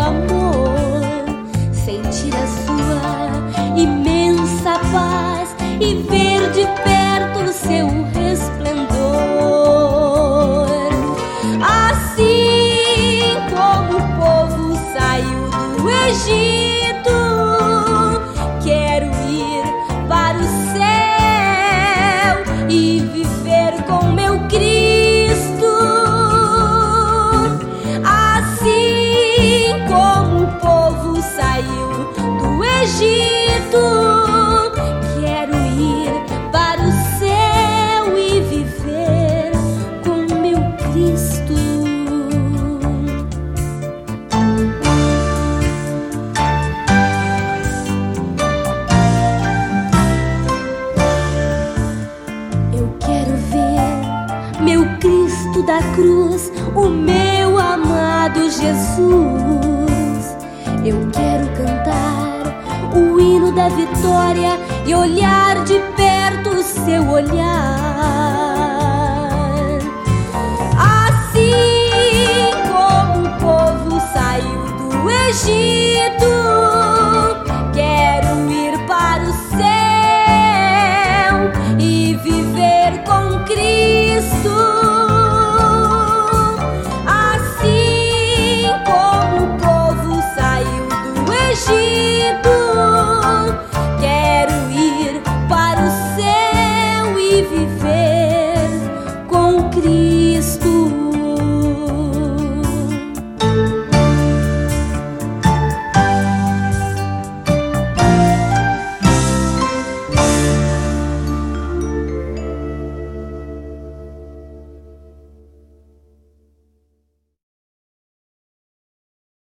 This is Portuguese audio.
amor, sentir a sua imensa paz e ver de perto o seu resplendor. Assim como o povo saiu do Egito, quero ir para o céu e viver com meu Cristo. Assim como o povo saiu do Egito, quero ir para o céu e viver com meu Cristo. Eu quero ver meu Cristo da cruz, o meu amado Jesus. Eu quero cantar o hino da vitória e olhar de perto o seu olhar.